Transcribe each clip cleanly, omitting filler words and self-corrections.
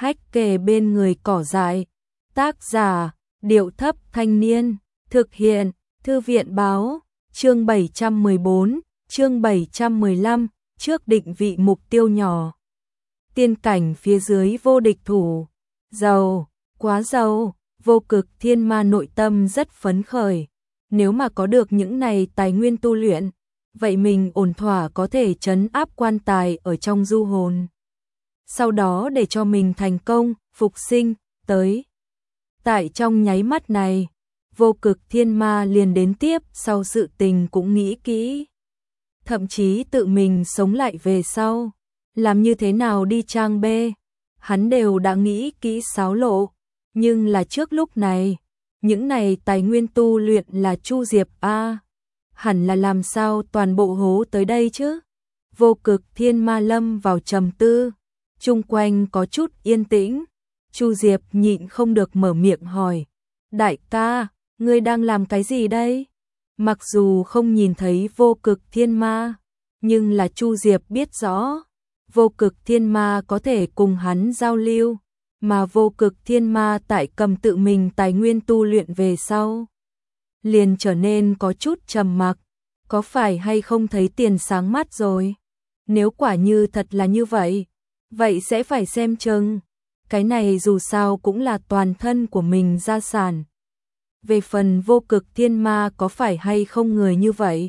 hách kề bên người cỏ dại. Tác giả, Điệu Thấp Thanh Niên. Thực hiện, Thư viện Báo. Chương 714, chương 715, trước định vị mục tiêu nhỏ. Tiên cảnh phía dưới vô địch thủ. Giàu, quá giàu, Vô Cực Thiên Ma nội tâm rất phấn khởi. Nếu mà có được những này tài nguyên tu luyện, vậy mình ổn thỏa có thể trấn áp quan tài ở trong du hồn. Sau đó để cho mình thành công, phục sinh, tới. Tại trong nháy mắt này, Vô Cực Thiên Ma liền đến tiếp sau sự tình cũng nghĩ kỹ. Thậm chí tự mình sống lại về sau, làm như thế nào đi trang bê, hắn đều đã nghĩ kỹ xáo lộ. Nhưng là trước lúc này, những này tài nguyên tu luyện là Chu Diệp a, hẳn là làm sao toàn bộ hố tới đây chứ? Vô Cực Thiên Ma lâm vào trầm tư, chung quanh có chút yên tĩnh. Chu Diệp nhịn không được mở miệng hỏi, đại ca, ngươi đang làm cái gì đây? Mặc dù không nhìn thấy Vô Cực Thiên Ma, nhưng là Chu Diệp biết rõ, Vô Cực Thiên Ma có thể cùng hắn giao lưu, mà Vô Cực Thiên Ma tại cầm tự mình tài nguyên tu luyện về sau, liền trở nên có chút trầm mặc, có phải hay không thấy tiền sáng mắt rồi? Nếu quả như thật là như vậy, vậy sẽ phải xem chừng, cái này dù sao cũng là toàn thân của mình gia sản. Về phần Vô Cực Thiên Ma có phải hay không người như vậy,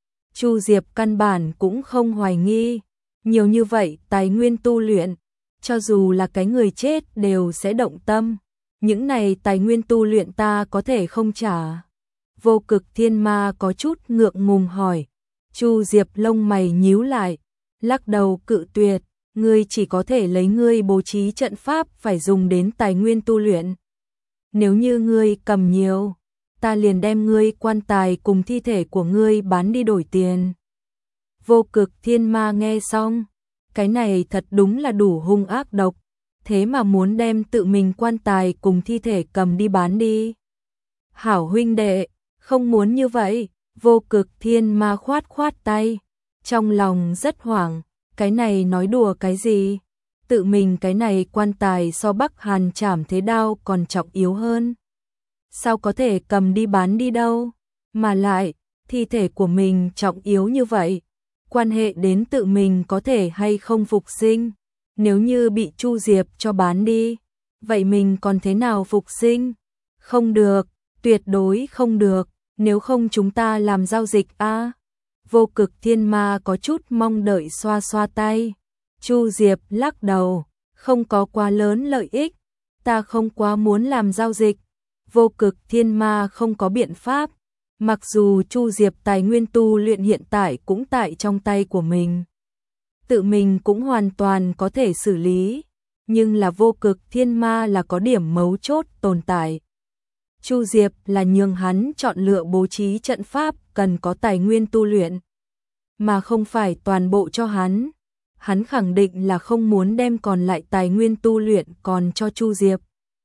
Chu Diệp căn bản cũng không hoài nghi, nhiều như vậy tài nguyên tu luyện, cho dù là cái người chết đều sẽ động tâm, những này tài nguyên tu luyện ta có thể không trả. Vô Cực Thiên Ma có chút ngượng ngùng hỏi. Chu Diệp lông mày nhíu lại, lắc đầu cự tuyệt, ngươi chỉ có thể lấy ngươi bố trí trận pháp phải dùng đến tài nguyên tu luyện. Nếu như ngươi cầm nhiều, ta liền đem ngươi quan tài cùng thi thể của ngươi bán đi đổi tiền. Vô Cực Thiên Ma nghe xong, cái này thật đúng là đủ hung ác độc, thế mà muốn đem tự mình quan tài cùng thi thể cầm đi bán đi. Hảo huynh đệ, không muốn như vậy. Vô Cực Thiên Ma khoát khoát tay, trong lòng rất hoảng, cái này nói đùa cái gì? Tự mình cái này quan tài so Bắc Hàn Trảm Thế Đao còn trọng yếu hơn. Sao có thể cầm đi bán đi đâu? Mà lại, thi thể của mình trọng yếu như vậy, quan hệ đến tự mình có thể hay không phục sinh. Nếu như bị Chu Diệp cho bán đi, vậy mình còn thế nào phục sinh? Không được, tuyệt đối không được, nếu không chúng ta làm giao dịch a. Vô Cực Thiên Ma có chút mong đợi xoa xoa tay. Chu Diệp lắc đầu, không có quá lớn lợi ích, ta không quá muốn làm giao dịch. Vô Cực Thiên Ma không có biện pháp, mặc dù Chu Diệp tài nguyên tu luyện hiện tại cũng tại trong tay của mình, tự mình cũng hoàn toàn có thể xử lý, nhưng là Vô Cực Thiên Ma là có điểm mấu chốt tồn tại. Chu Diệp là nhường hắn chọn lựa bố trí trận pháp cần có tài nguyên tu luyện, mà không phải toàn bộ cho hắn. Hắn khẳng định là không muốn đem còn lại tài nguyên tu luyện còn cho Chu Diệp.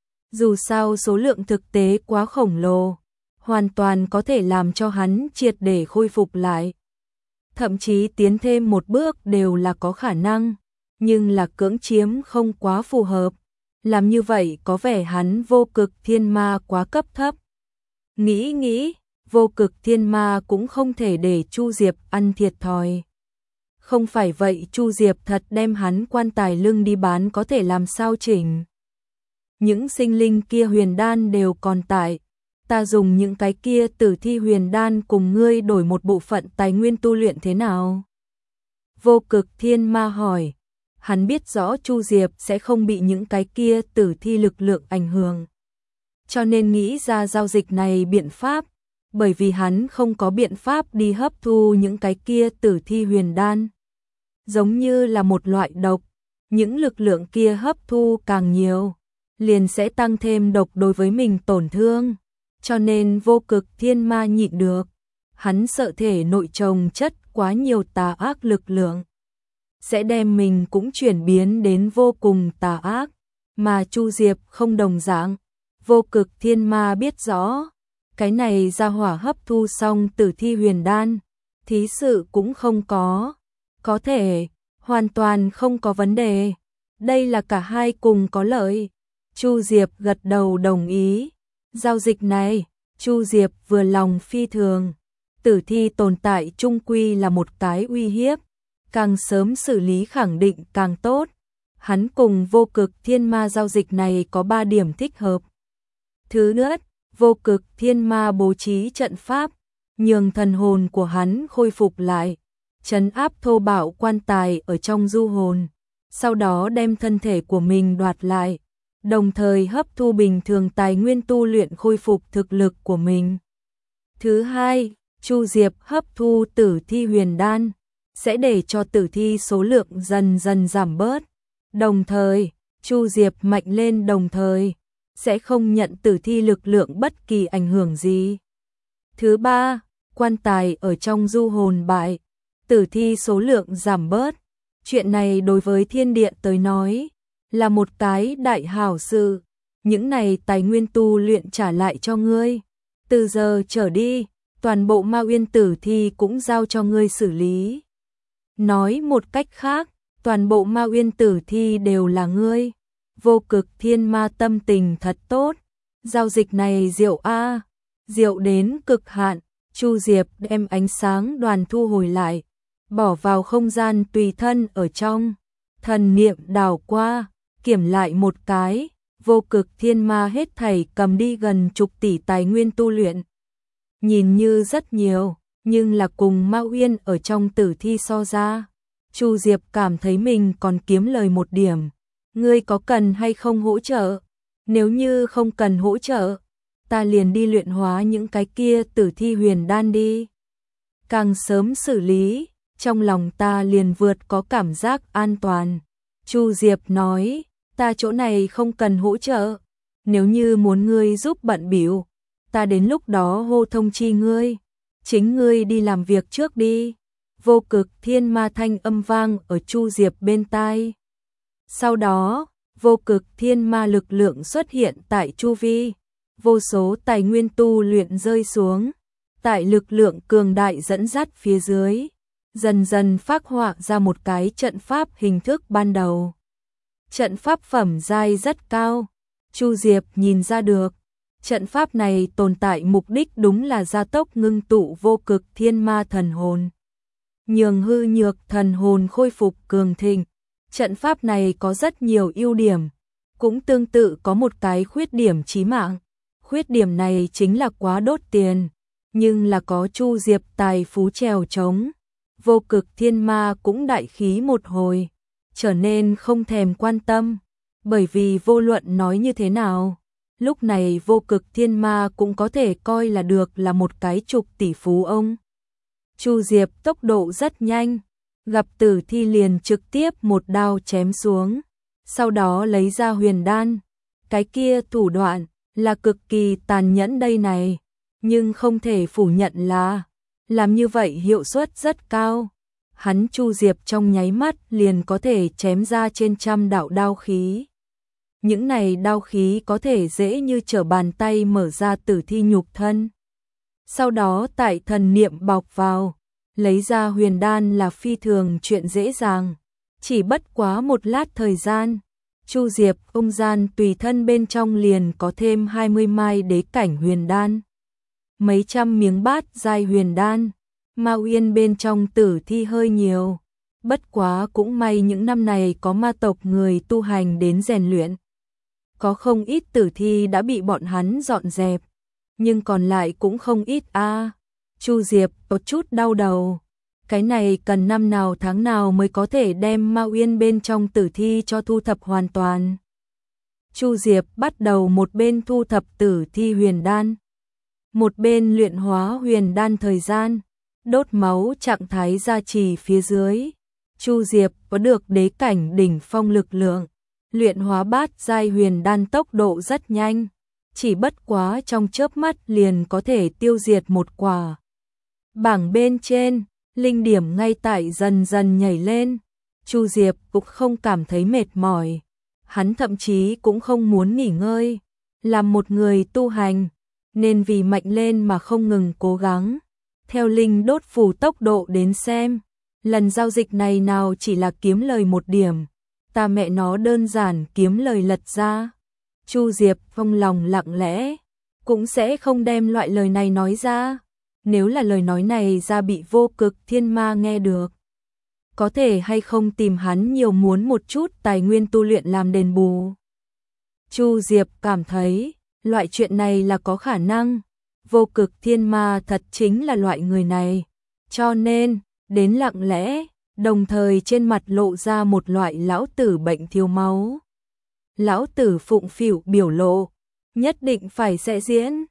Dù sao số lượng thực tế quá khổng lồ, hoàn toàn có thể làm cho hắn triệt để khôi phục lại. Thậm chí tiến thêm một bước đều là có khả năng, nhưng là cưỡng chiếm không quá phù hợp. Làm như vậy có vẻ hắn Vô Cực Thiên Ma quá cấp thấp. Nghĩ, Vô Cực Thiên Ma cũng không thể để Chu Diệp ăn thiệt thòi. Không phải vậy Chu Diệp thật đem hắn quan tài lưng đi bán có thể làm sao chỉnh. Những sinh linh kia huyền đan đều còn tại, ta dùng những cái kia tử thi huyền đan cùng ngươi đổi một bộ phận tài nguyên tu luyện thế nào? Vô Cực Thiên Ma hỏi. Hắn biết rõ Chu Diệp sẽ không bị những cái kia tử thi lực lượng ảnh hưởng, cho nên nghĩ ra giao dịch này biện pháp, bởi vì hắn không có biện pháp đi hấp thu những cái kia tử thi huyền đan. Giống như là một loại độc, những lực lượng kia hấp thu càng nhiều, liền sẽ tăng thêm độc đối với mình tổn thương, cho nên Vô Cực Thiên Ma nhịn được. Hắn sợ thể nội chồng chất quá nhiều tà ác lực lượng, sẽ đem mình cũng chuyển biến đến vô cùng tà ác, mà Chu Diệp không đồng dạng. Vô Cực Thiên Ma biết rõ, cái này ra hỏa hấp thu xong tử thi huyền đan, thí sự cũng không có thể, hoàn toàn không có vấn đề. Đây là cả hai cùng có lợi. Chu Diệp gật đầu đồng ý. Giao dịch này, Chu Diệp vừa lòng phi thường. Tử thi tồn tại chung quy là một cái uy hiếp, càng sớm xử lý khẳng định càng tốt. Hắn cùng Vô Cực Thiên Ma giao dịch này có 3 điểm thích hợp. Thứ nhất, Vô Cực Thiên Ma bố trí trận pháp, nhường thần hồn của hắn khôi phục lại, trấn áp thô bạo quan tài ở trong du hồn, sau đó đem thân thể của mình đoạt lại, đồng thời hấp thu bình thường tài nguyên tu luyện khôi phục thực lực của mình. Thứ hai, Chu Diệp hấp thu tử thi huyền đan, sẽ để cho tử thi số lượng dần dần giảm bớt. Đồng thời, Chu Diệp mạnh lên đồng thời, sẽ không nhận tử thi lực lượng bất kỳ ảnh hưởng gì. Thứ ba, quan tài ở trong du hồn bại, tử thi số lượng giảm bớt. Chuyện này đối với thiên điện tới nói, là một cái đại hảo sự. Những này tài nguyên tu luyện trả lại cho ngươi. Từ giờ trở đi, toàn bộ Ma Uyên tử thi cũng giao cho ngươi xử lý. Nói một cách khác, toàn bộ Ma Uyên tử thi đều là ngươi. Vô Cực Thiên Ma tâm tình thật tốt. Giao dịch này diệu a, diệu đến cực hạn. Chu Diệp đem ánh sáng đoàn thu hồi lại, bỏ vào không gian tùy thân ở trong. Thần niệm đảo qua, kiểm lại một cái, Vô Cực Thiên Ma hết thảy cầm đi gần chục tỷ tài nguyên tu luyện. Nhìn như rất nhiều, nhưng là cùng Ma Uyên ở trong tử thi so ra. Chu Diệp cảm thấy mình còn kiếm lời một điểm. Ngươi có cần hay không hỗ trợ? Nếu như không cần hỗ trợ, ta liền đi luyện hóa những cái kia tử thi huyền đan đi. Càng sớm xử lý, trong lòng ta liền vượt có cảm giác an toàn. Chu Diệp nói, ta chỗ này không cần hỗ trợ. Nếu như muốn ngươi giúp bận bịu, ta đến lúc đó hô thông chi ngươi. Chính ngươi đi làm việc trước đi. Vô Cực Thiên Ma thanh âm vang ở Chu Diệp bên tai. Sau đó, Vô Cực Thiên Ma lực lượng xuất hiện tại chu vi. Vô số tài nguyên tu luyện rơi xuống. Tại lực lượng cường đại dẫn dắt phía dưới, dần dần phác họa ra một cái trận pháp hình thức ban đầu. Trận pháp phẩm giai rất cao. Chu Diệp nhìn ra được, trận pháp này tồn tại mục đích đúng là gia tốc ngưng tụ Vô Cực Thiên Ma thần hồn, nhường hư nhược thần hồn khôi phục cường thịnh. Trận pháp này có rất nhiều ưu điểm, cũng tương tự có một cái khuyết điểm chí mạng. Khuyết điểm này chính là quá đốt tiền, nhưng là có Chu Diệp tài phú trèo trống. Vô Cực Thiên Ma cũng đại khí một hồi, trở nên không thèm quan tâm, bởi vì vô luận nói như thế nào, lúc này Vô Cực Thiên Ma cũng có thể coi là được là một cái chục tỷ phú ông. Chu Diệp tốc độ rất nhanh, gặp tử thi liền trực tiếp một đao chém xuống, sau đó lấy ra huyền đan. Cái kia thủ đoạn là cực kỳ tàn nhẫn đây này, nhưng không thể phủ nhận là làm như vậy hiệu suất rất cao. Hắn Chu Diệp trong nháy mắt liền có thể chém ra trên trăm đạo đao khí. Những này đao khí có thể dễ như trở bàn tay mở ra tử thi nhục thân. Sau đó tại thần niệm bọc vào, lấy ra huyền đan là phi thường chuyện dễ dàng. Chỉ bất quá một lát thời gian, Chu Diệp không gian tùy thân bên trong liền có thêm 20 mai đế cảnh huyền đan, mấy trăm miếng bát giai huyền đan. Ma Uyên bên trong tử thi hơi nhiều, bất quá cũng may những năm này có ma tộc người tu hành đến rèn luyện. Có không ít tử thi đã bị bọn hắn dọn dẹp, nhưng còn lại cũng không ít a. Chu Diệp có chút đau đầu. Cái này cần năm nào tháng nào mới có thể đem Ma Uyên bên trong tử thi cho thu thập hoàn toàn. Chu Diệp bắt đầu một bên thu thập tử thi huyền đan, một bên luyện hóa huyền đan. Thời gian đốt máu trạng thái gia trì phía dưới, Chu Diệp có được đế cảnh đỉnh phong lực lượng, luyện hóa bát giai huyền đan tốc độ rất nhanh, chỉ bất quá trong chớp mắt liền có thể tiêu diệt một quả. Bảng bên trên, linh điểm ngay tại dần dần nhảy lên, Chu Diệp cũng không cảm thấy mệt mỏi, hắn thậm chí cũng không muốn nghỉ ngơi, làm một người tu hành, nên vì mạnh lên mà không ngừng cố gắng. Theo linh đốt phù tốc độ đến xem, lần giao dịch này nào chỉ là kiếm lời một điểm, ta mẹ nó đơn giản kiếm lời lật ra. Chu Diệp trong lòng lặng lẽ, cũng sẽ không đem loại lời này nói ra. Nếu là lời nói này ra bị Vô Cực Thiên Ma nghe được, có thể hay không tìm hắn nhiều muốn một chút tài nguyên tu luyện làm đền bù. Chu Diệp cảm thấy, loại chuyện này là có khả năng. Vô Cực Thiên Ma thật chính là loại người này. Cho nên, đến lặng lẽ, đồng thời trên mặt lộ ra một loại lão tử bệnh thiếu máu. Lão tử phụng phịu biểu lộ, nhất định phải sẽ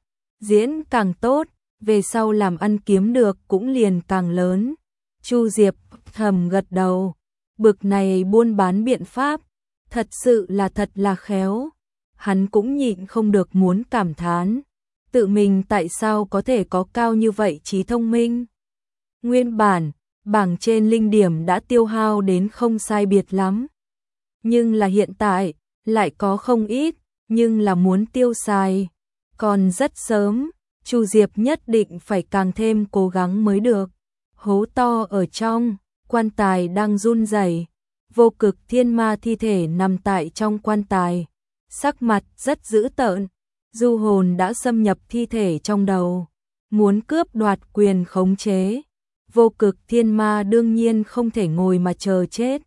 diễn càng tốt, về sau làm ăn kiếm được cũng liền càng lớn. Chu Diệp thầm gật đầu, bực này buôn bán biện pháp, thật sự là thật là khéo. Hắn cũng nhịn không được muốn cảm thán, tự mình tại sao có thể có cao như vậy trí thông minh. Nguyên bản, bảng trên linh điểm đã tiêu hao đến không sai biệt lắm. Nhưng là hiện tại, lại có không ít, nhưng là muốn tiêu xài. Còn rất sớm, Chu Diệp nhất định phải càng thêm cố gắng mới được. Hố to ở trong, quan tài đang run rẩy. Vô Cực Thiên Ma thi thể nằm tại trong quan tài, sắc mặt rất dữ tợn. Du hồn đã xâm nhập thi thể trong đầu, muốn cướp đoạt quyền khống chế. Vô Cực Thiên Ma đương nhiên không thể ngồi mà chờ chết.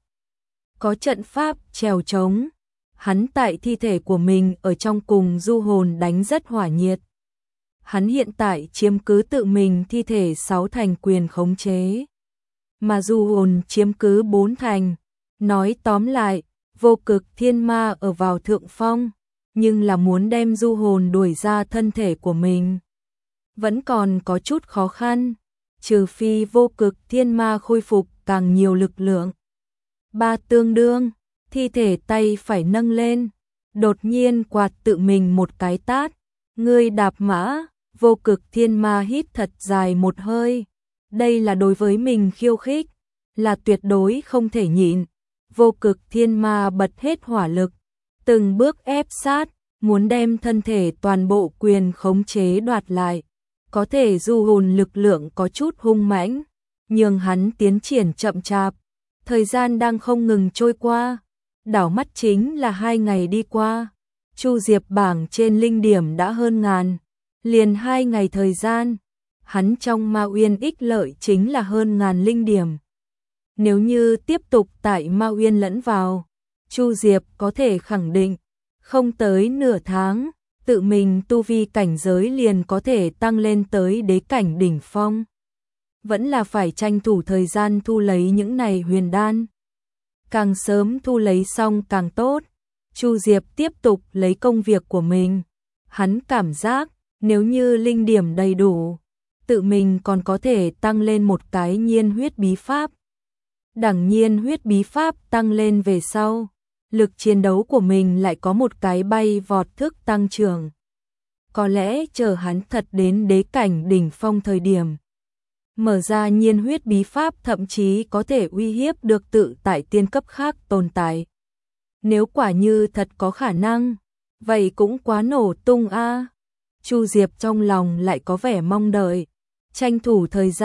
Có trận pháp trèo trống, hắn tại thi thể của mình ở trong cùng du hồn đánh rất hỏa nhiệt. Hắn hiện tại chiếm cứ tự mình thi thể 6 thành quyền khống chế, mà du hồn chiếm cứ 4 thành. Nói tóm lại, Vô Cực Thiên Ma ở vào thượng phong, nhưng là muốn đem du hồn đuổi ra thân thể của mình vẫn còn có chút khó khăn, trừ phi Vô Cực Thiên Ma khôi phục càng nhiều lực lượng. Ba tương đương, thi thể tay phải nâng lên, đột nhiên quạt tự mình một cái tát. Ngươi đạp mã. Vô Cực Thiên Ma hít thật dài một hơi. Đây là đối với mình khiêu khích, là tuyệt đối không thể nhịn. Vô Cực Thiên Ma bật hết hỏa lực, từng bước ép sát, muốn đem thân thể toàn bộ quyền khống chế đoạt lại. Có thể du hồn lực lượng có chút hung mãnh, nhưng hắn tiến triển chậm chạp. Thời gian đang không ngừng trôi qua, đảo mắt chính là 2 ngày đi qua. Chu Diệp bảng trên linh điểm đã hơn ngàn, liền 2 ngày thời gian, hắn trong Ma Uyên ích lợi chính là hơn ngàn linh điểm. Nếu như tiếp tục tại Ma Uyên lẫn vào, Chu Diệp có thể khẳng định, không tới nửa tháng, tự mình tu vi cảnh giới liền có thể tăng lên tới đế cảnh đỉnh phong. Vẫn là phải tranh thủ thời gian thu lấy những này huyền đan. Càng sớm thu lấy xong càng tốt. Chu Diệp tiếp tục lấy công việc của mình. Hắn cảm giác, nếu như linh điểm đầy đủ, tự mình còn có thể tăng lên một cái nhiên huyết bí pháp. Đẳng nhiên huyết bí pháp tăng lên về sau, lực chiến đấu của mình lại có một cái bay vọt thức tăng trưởng. Có lẽ chờ hắn thật đến đế cảnh đỉnh phong thời điểm, mở ra nhiên huyết bí pháp thậm chí có thể uy hiếp được tự tại tiên cấp khác tồn tại. Nếu quả như thật có khả năng, vậy cũng quá nổ tung a. Chu Diệp trong lòng lại có vẻ mong đợi, tranh thủ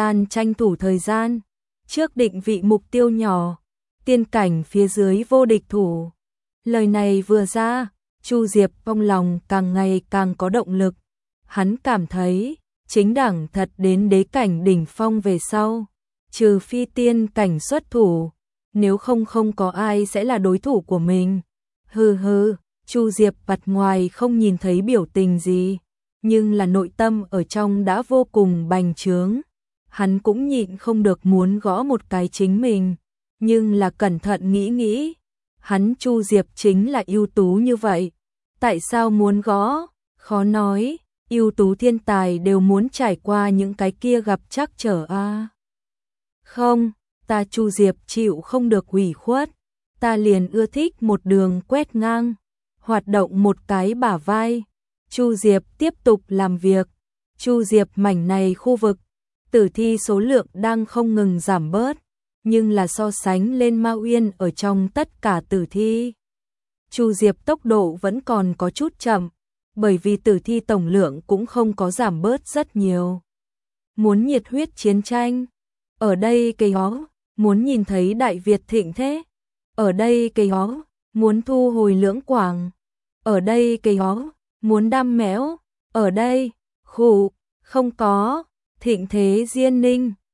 thời gian, trước định vị mục tiêu nhỏ, tiên cảnh phía dưới vô địch thủ. Lời này vừa ra, Chu Diệp trong lòng càng ngày càng có động lực. Hắn cảm thấy, chính đẳng thật đến đế cảnh đỉnh phong về sau, trừ phi tiên cảnh xuất thủ, nếu không có ai sẽ là đối thủ của mình. Hừ hừ, Chu Diệp mặt ngoài không nhìn thấy biểu tình gì, nhưng là nội tâm ở trong đã vô cùng bành trướng. Hắn cũng nhịn không được muốn gõ một cái chính mình, nhưng là cẩn thận nghĩ, hắn Chu Diệp chính là ưu tú như vậy, tại sao muốn gõ? Khó nói, ưu tú thiên tài đều muốn trải qua những cái kia gặp trắc trở a. Không, ta Chu Diệp chịu không được ủy khuất, ta liền ưa thích một đường quét ngang, hoạt động một cái bả vai. Chu Diệp tiếp tục làm việc. Chu Diệp mảnh này khu vực, tử thi số lượng đang không ngừng giảm bớt, nhưng là so sánh lên Ma Uyên ở trong tất cả tử thi, Chu Diệp tốc độ vẫn còn có chút chậm, bởi vì tử thi tổng lượng cũng không có giảm bớt rất nhiều. Muốn nhiệt huyết chiến tranh, ở đây cây ó, muốn nhìn thấy Đại Việt thịnh thế, ở đây cây ó, muốn thu hồi Lưỡng Quảng, ở đây cây ó, muốn đam mẽo, ở đây, khụ, không có, Thịnh Thế Diên Ninh.